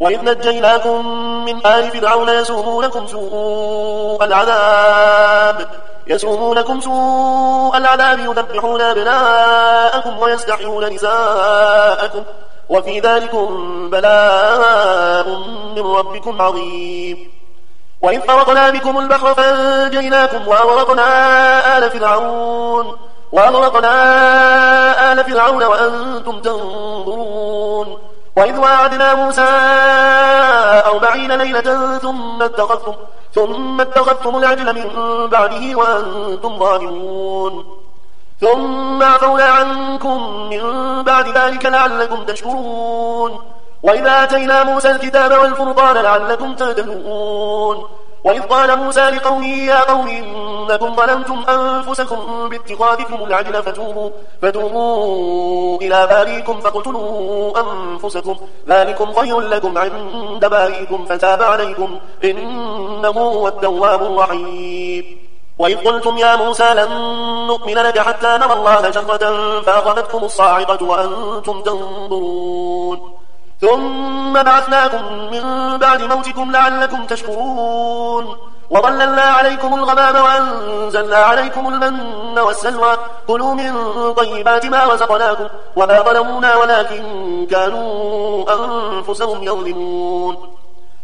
وإذ نجيناكم من آل فرعون يسومونكم سوء العذاب يذبحون أبناءكم ويستحيون نساءكم وفي ذلكم بلاء من ربكم عظيم. وإذ فرقنا بكم البحر فأنجيناكم وأغرقنا آل فرعون وأنتم تنظرون. وإذ واعدنا موسى 40 ليلة ثم اتخذتم العجل من بعده وأنتم ظالمون ثم عفونا عنكم من بعد ذلك لعلكم تشكرون. وإذا آتينا موسى الكتاب والفرقان لعلكم تهتدون. وإذ قال موسى لقومه يا قوم إنكم ظلمتم أنفسكم باتخاذكم العجل فتوبوا إلى باريكم فاقتلوا أنفسكم ذلكم خير لكم عند باريكم فتاب عليكم إنه هو التواب الرحيم. وإذ قلتم يا موسى لن نؤمن لك حتى نرى الله جهرة فأخذتكم الصاعقة وأنتم تنظرون ثم بعثناكم من بعد موتكم لعلكم تشكرون. وظللنا عليكم الغمام وأنزلنا عليكم المن والسلوى كلوا من طيبات ما رزقناكم وما ظلمونا ولكن كانوا أنفسهم يظلمون.